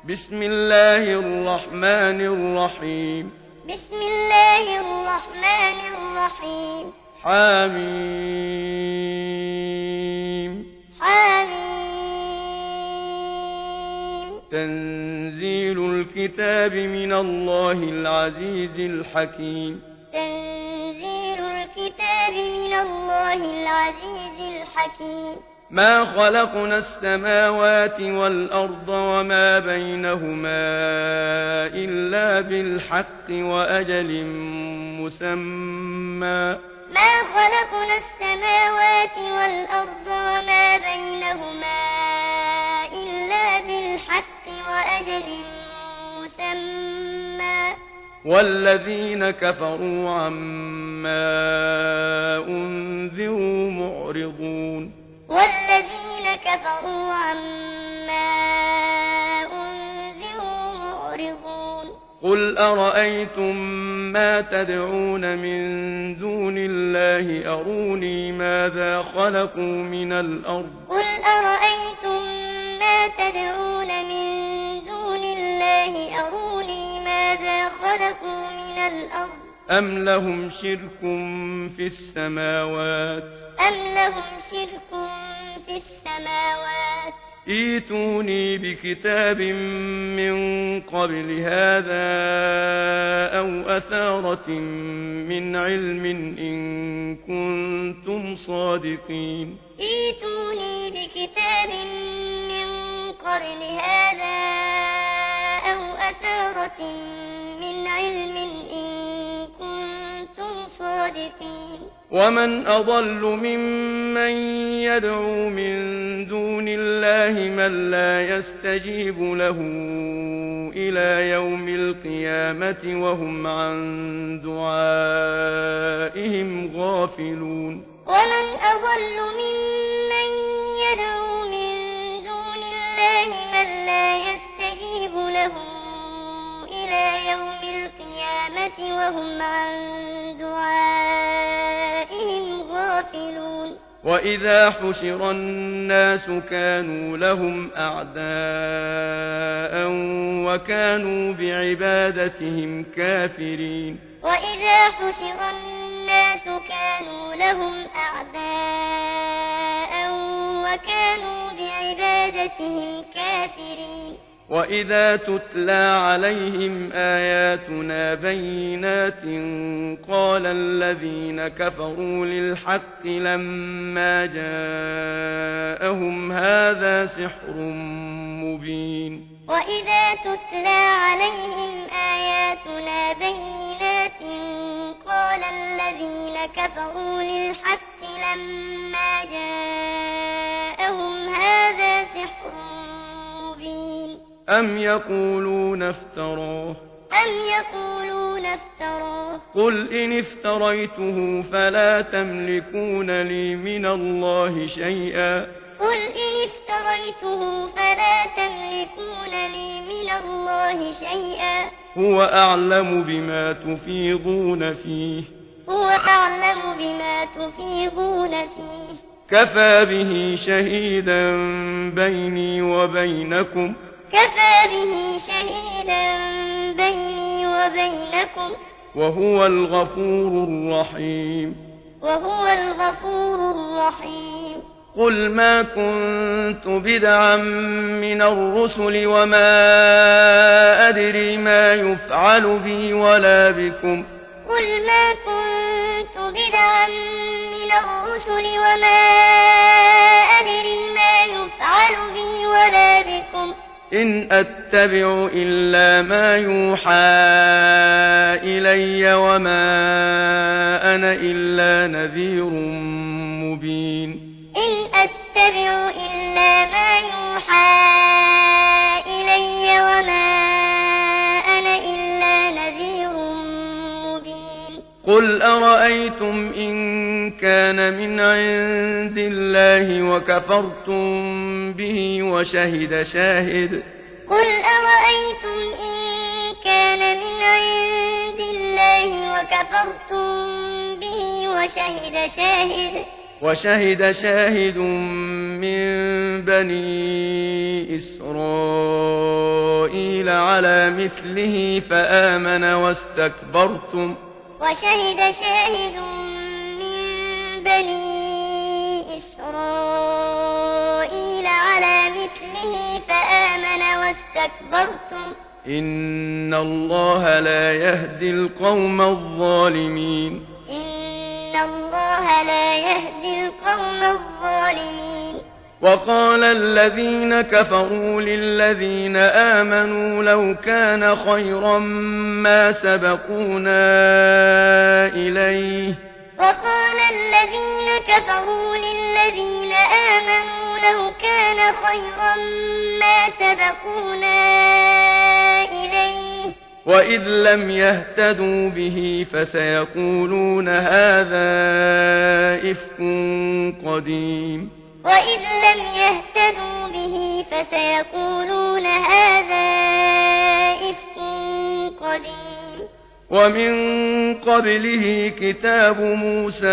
بسم الله الرحمن الرحيم. بسم الله الرحمن الرحيم. حميم. حميم. تنزيل الكتاب من الله العزيز الحكيم. تنزيل الكتاب من الله العزيز الحكيم. ما خلقنا السماوات والأرض وما بينهما إلا بالحق وأجل مسمى. ما خلقنا السماوات والأرض وما بينهما إلا بالحق وأجل مسمى. والذين كفروا عما أنذروا معرضون. والذين كفروا عما أنذروا معرضون. قل أرأيتم ما تدعون من دون الله أروني ماذا خلقوا من الأرض. قل أرأيتم ما تدعون من دون الله أروني ماذا خلقوا من الأرض. أم لهم شرك في السماوات. أم لهم شرك في السماوات. ائتوني بكتاب من قبل هذا أو أثارة من علم إن كنتم صادقين. ائتوني بكتاب من قبل هذا أو أثارة من علم إن كنتم صادقين. ومن أضل ممن يدعو من دون الله من لا يستجيب له إلى يوم القيامة وهم عن دعائهم غافلون. ومن أضل ممن يدعو من دون الله من لا يستجيب له إلى يوم القيامة وهم عن دعائهم غافلون. وإذا حشر الناس كانوا لهم أعداء وكانوا بعبادتهم كافرين. وإذا حشر الناس كانوا لهم أعداء وكانوا بعبادتهم كافرين. وإذا تتلى عليهم آياتنا بينات قال الذين كفروا للحق لما جاءهم هذا سحر مبين. وإذا تتلى عليهم آياتنا بينات قال الذين كفروا للحق لما جاءهم هذا سحر مبين. أم يقولون افتراه. أم يقولون افتراه. قل إن افتريته فلا تملكون لي من الله شيئا. قل إن افتريته فلا تملكون لي من الله شيئا. هو أعلم بما تفيضون فيه. هو أعلم بما تفيضون فيه. كفى به شهيدا بيني وبينكم. كفى به شهيدا بيني وبينكم. وهو الغفور الرحيم. وهو الغفور الرحيم. قل ما كنت بدعا من الرسل وما أدري ما يفعل بي ولا بكم. قل ما كنت بدعا من الرسل وما أدري ما يفعل بي ولا بكم. إن أتبع إلا ما يوحى إلي وما أنا إلا نذير مبين. إن أتبع إلا ما يوحى إلي وما أنا إلا نذير مبين. قل أرأيتم إن كان من عند الله وكفرتم به وشهد شاهد. قل أرأيتم إن كان من عند الله وكفرتم به وشهد شاهد من بني إسرائيل إسرائيل على مثله فآمن واستكبرتم وشهد شاهد من بني إسرائيل على مثله فآمن واستكبرتم إن الله لا يهدي القوم الظالمين إن الله لا يهدي القوم الظالمين وقال الذين كفروا للذين آمنوا لو كان خيرا ما سبقونا إليه وقال الذين كفروا للذين آمنوا لو كان خيرا ما سبقونا إليه وإذ لم يهتدوا به فسيقولون هذا إفك قديم وإذ لم يهتدوا به فسيقولون هذا إفك قديم ومن قبله كتاب موسى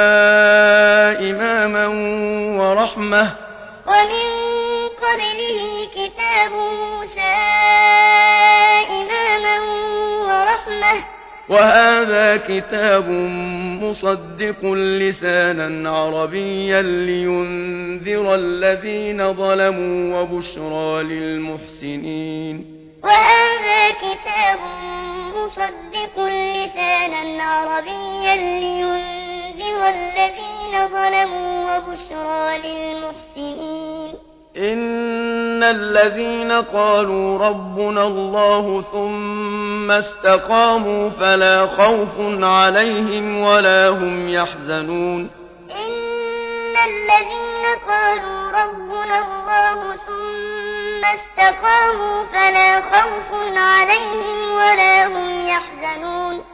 إماما ورحمة ومن قبله كتاب موسى إماما ورحمة وهذا كتاب مصدق لسانا عربيا لينذر الذين ظلموا وبشرى للمحسنين وهذا كتاب مصدق لسانا عربيا لينذر الذين ظلموا وبشرى للمحسنين إن الذين قالوا ربنا الله ثم استقاموا فلا خوف عليهم ولا هم يحزنون إن الذين قالوا ربنا الله ثم استقاموا فلا خوف عليهم ولا هم يحزنون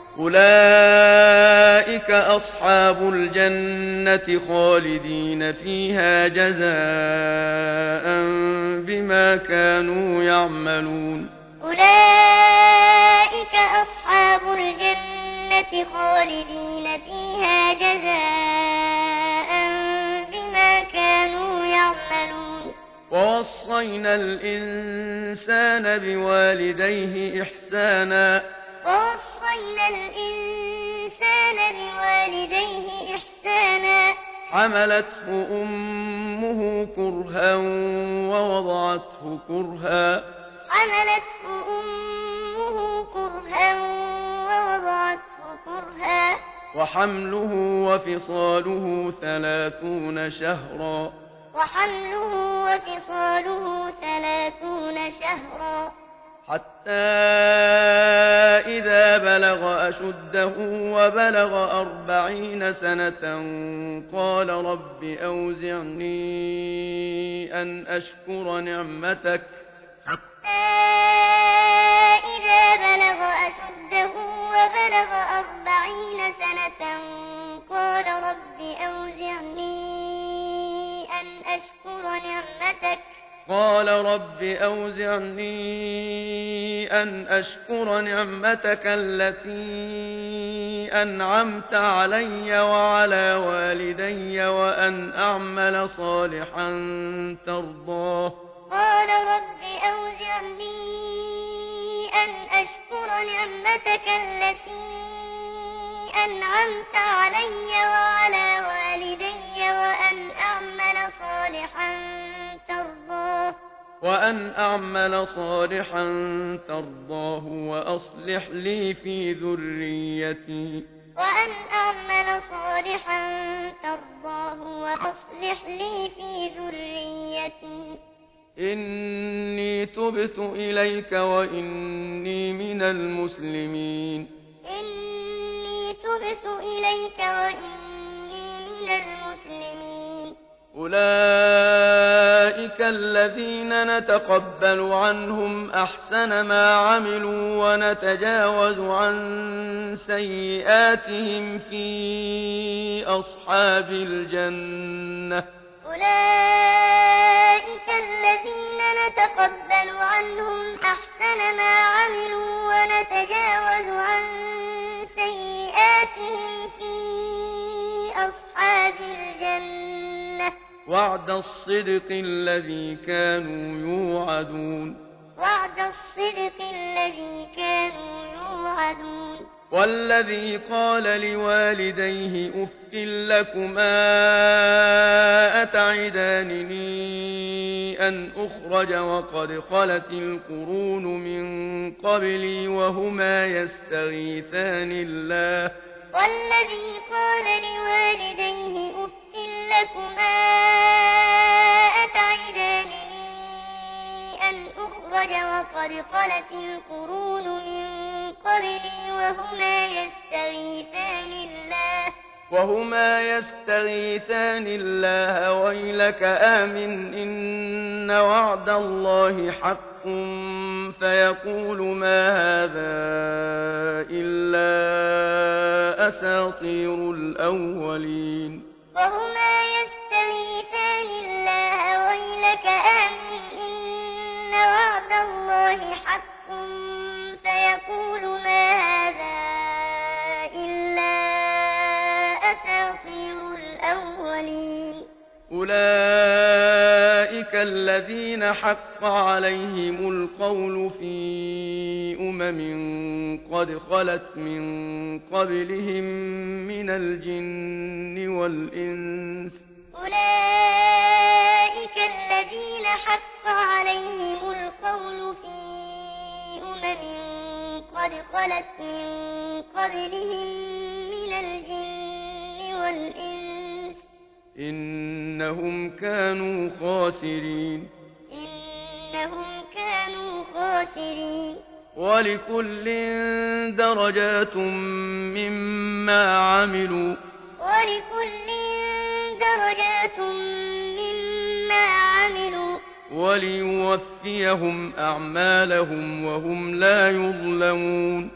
أولئك أصحاب الجنة خالدين فيها جزاء بما كانوا يعملون أولئك أصحاب الجنة خالدين فيها جزاء بما كانوا يعملون ووصينا الإنسان بوالديه إحسانا ووصينا الإنسان بوالديه إحسانا حملته أمه كرها ووضعته كرها وحمله وفصاله 30 شهرا حتى إذا بلغ أشده وبلغ 40 سنة قال رب أوزعني أن أشكر نعمتك قال رب أوزعني أن أشكر نعمتك التي أنعمت علي وعلى والدي وأن أعمل صالحا ترضاه قال رب أوزعني أن أشكر نعمتك التي أنعمت علي وعلى والدي وأن أعمل صالحا ترضاه وأصلح لي في ذريتي إني تبت إليك وإني من المسلمين أولئك الذين نتقبل عنهم أحسن ما عملوا ونتجاوز عن سيئاتهم في أصحاب الجنة وعد الصدق الذي كانوا يوعدون والذي قال لوالديه أف لكما أتعدانني أن أخرج وقد خلت القرون من قبلي وهما يستغيثان الله والذي قال لوالديه أف لكما أتعدانني أن أخرج وقد خلت القرون من قبلي وهما يستغيثان الله ويلك آمن إن وعد الله حق فيقول ما هذا إلا أساطير الأولين وهما يستغيثان الله ويلك آمن إن وعد الله حق فيقول ما هذا إلا أساطير الأولين أولئك الذين حق عليهم القول في قد خلت من قبلهم من الجن والإنس أولئك الذين حق عليهم القول في قد خلت من قبلهم من الجن والإنس إنهم كانوا خاسرين ولكل درجات مما عملوا وليوفيهم أعمالهم وهم لا يظلمون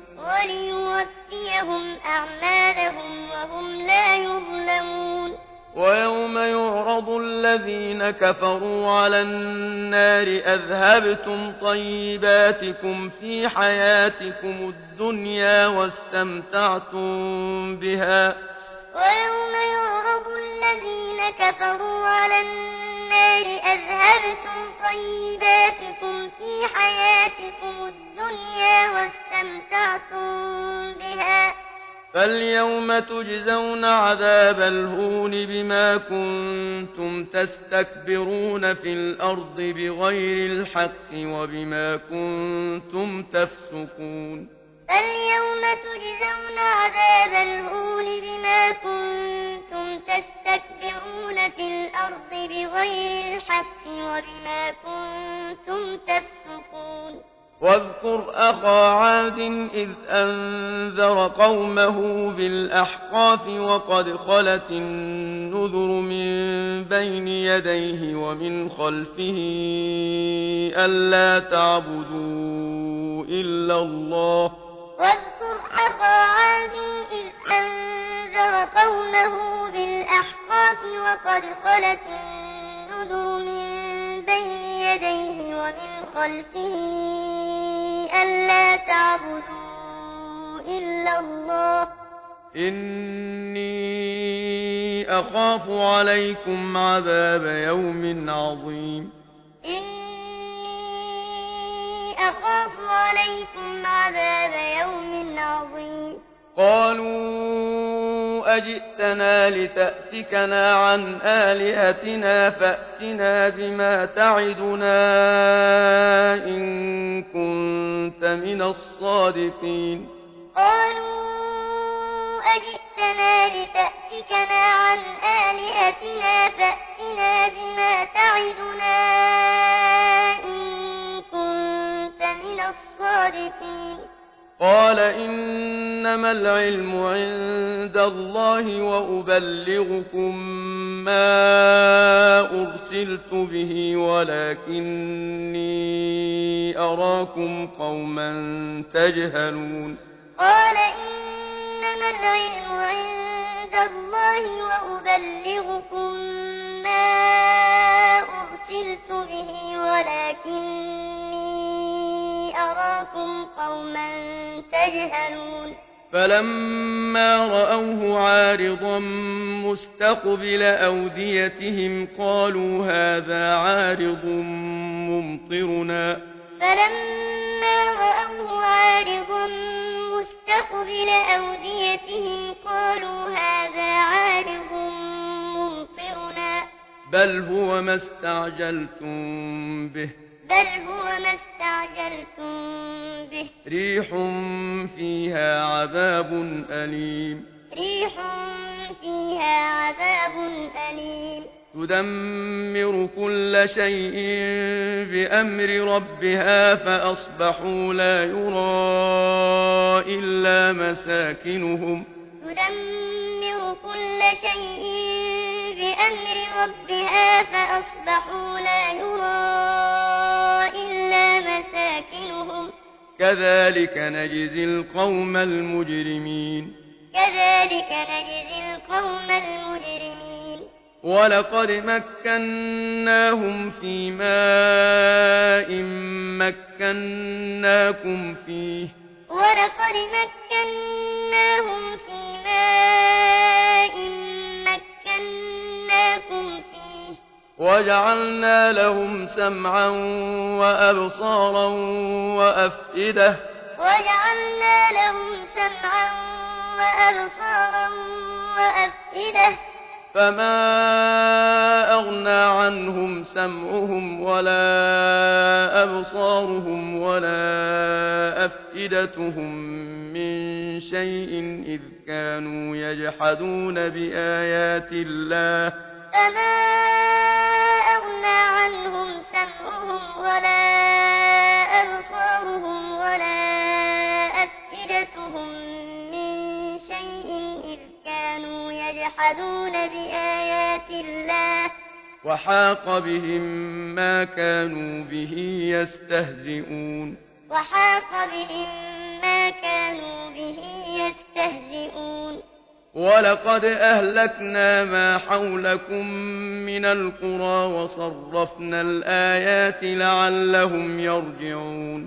ويوم يعرض الذين كفروا على النار أذهبتم طيباتكم في حياتكم الدنيا واستمتعتم بها ويوم يعرض الذين كفروا على النار أذهبتم طيباتكم في حياتكم الدنيا واستمتعتم بها فاليوم تجزون عذاب الهون بما كنتم تستكبرون في الأرض بغير الحق وبما كنتم تفسقون فاليوم تجزون عذاب الهون بما كنتم تستكبرون في الأرض بغير الحق وبما كنتم تفسقون واذكر أخا عاد إذ أنذر قومه بالأحقاف وقد خلت النذر من بين يديه ومن خلفه ألا تعبدوا إلا الله واذكر أخا عاد إذ أنذر قومه بالأحقاف وقد خلت النذر من بين يديه ومن خلفه ألا تعبدوا إلا الله إني أخاف عليكم عذاب يوم عظيم قالوا أجئتنا لتأفكنا عن آلهتنا فأتنا بما تعدنا إن كنت من الصادقين قالوا أجئتنا لتأفكنا عن آلهتنا فأتنا بما تعدنا إن كنت من الصادقين قال إنما العلم عند الله وأبلغكم ما أرسلت به ولكني أراكم قوما تجهلون قال إنما العلم عند الله وأبلغكم ما أرسلت به ولكني أراكم قوما تجهلون فلما رأوه عارضا مستقبل أوديتهم قالوا هذا عارض ممطرنا فلما رأوه عارضا مستقبل مستقبل أوديتهم قالوا هذا عارض ممطرنا بل هو ما استعجلتم به ريح فيها عذاب أليم تدمر كل شيء بأمر ربها فأصبحوا لا يرى إلا مساكنهم كذلك نجزي القوم المجرمين ولقد مكناهم في ماء مكناكم فيه وجعلنا لهم سمعا وأبصارا وأفئدة فما أغنى عنهم سمعهم ولا أبصارهم ولا أفئدتهم من شيء إذ كانوا يجحدون بآيات الله وحاق بهم ما كانوا به يستهزئون ولقد أهلكنا ما حولكم من القرى وصرفنا الآيات لعلهم يرجعون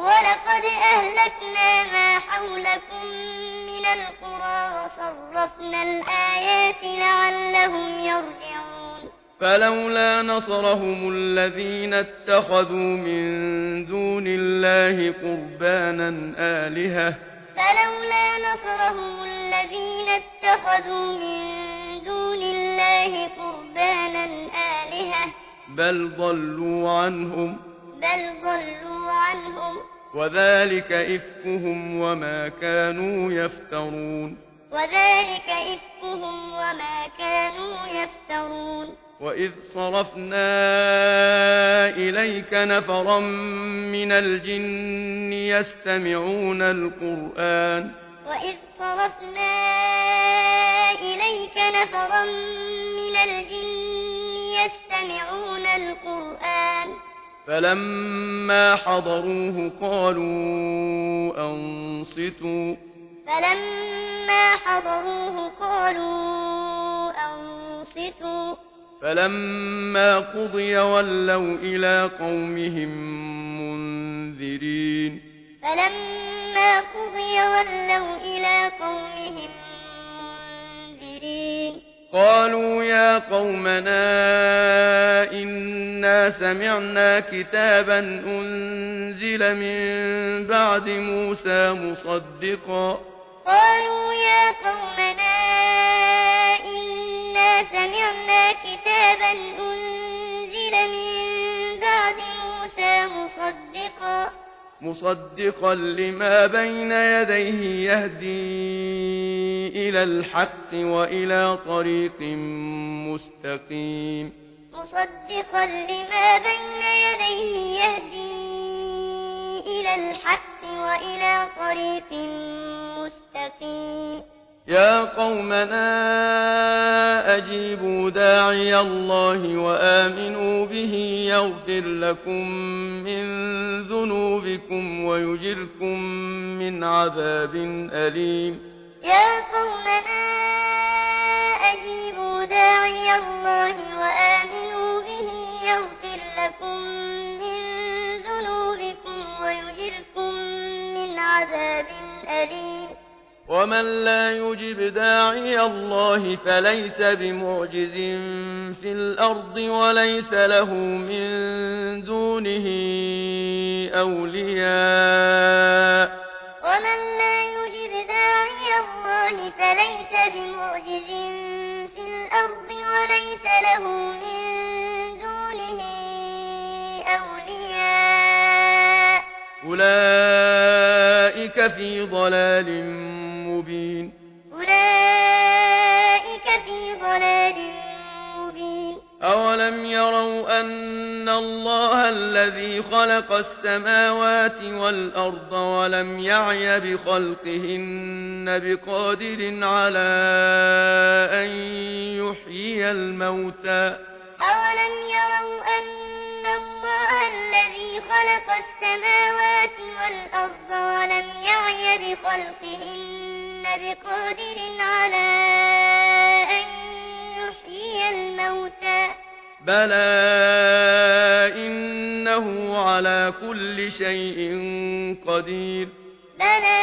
فلولا نصرهم الذين اتخذوا من دون الله قربانا آلهة بل ضلوا عنهم وذلك إفكهم وما كانوا يفترون وإذ صرفنا إليك نفرا من الجن يستمعون القرآن فلما حضروه قالوا أنصتوا فلما قضي ولوا إلى قومهم منذرين قالوا يا قومنا إنا سمعنا كتابا أنزل من بعد موسى مصدقا لما بين يديه يهدي إلى الحق وإلى طريق مستقيم يا قومنا أجيبوا داعي الله وآمنوا به يغفر لكم من ذنوبكم ويجركم من عذاب أليم ومن لا يجب داعي الله فليس بمعجز في الأرض وليس له من دونه أولياء ليس بمعجز في الأرض وليس له من دونه أولياء أولئك في ضلال مبين أولئك في ضلال مبين أولم يروا أن الله الذي خلق السماوات والأرض ولم يعي بخلقهن بقادر على أن يحيي الموتى أولم يروا أن الله الذي خلق السماوات والأرض ولم يعي بخلقهن بقادر على أن يحيي الموتى بلى إنه على كل شيء قدير بلى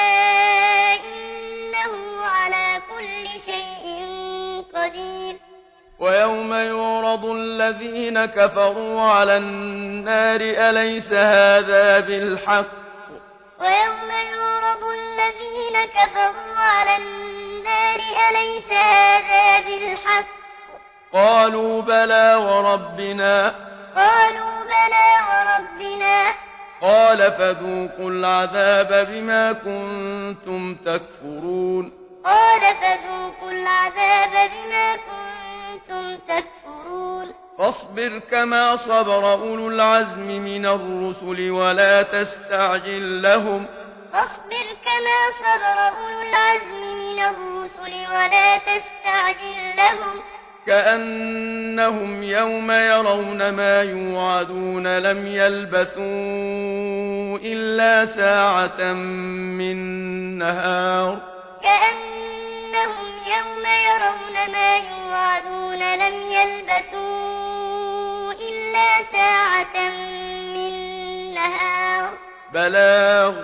إنه على كل شيء قدير ويوم يعرض الذين كفروا على النار أليس هذا بالحق ويوم يعرض الذين كفروا على النار أليس هذا بالحق قالوا بلى وربنا قالوا بلى وربنا قال فذوقوا العذاب بما كنتم تكفرون قال فذوقوا العذاب بما كنتم تكفرون فاصبر كما صبر أولو العزم من الرسل ولا تستعجل لهم فاصبر كما صبر أولو العزم من الرسل ولا تستعجل لهم كأنهم يوم يرون ما يوعدون لم يلبثوا إلا ساعة من نهار كأنهم يوم يرون ما يوعدون لم يلبثوا إلا ساعة من نهار بلاغ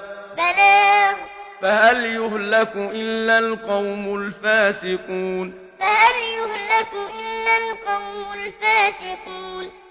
فهل يهلك إلا القوم الفاسقون فهل يهلك إلا القوم الفاسقون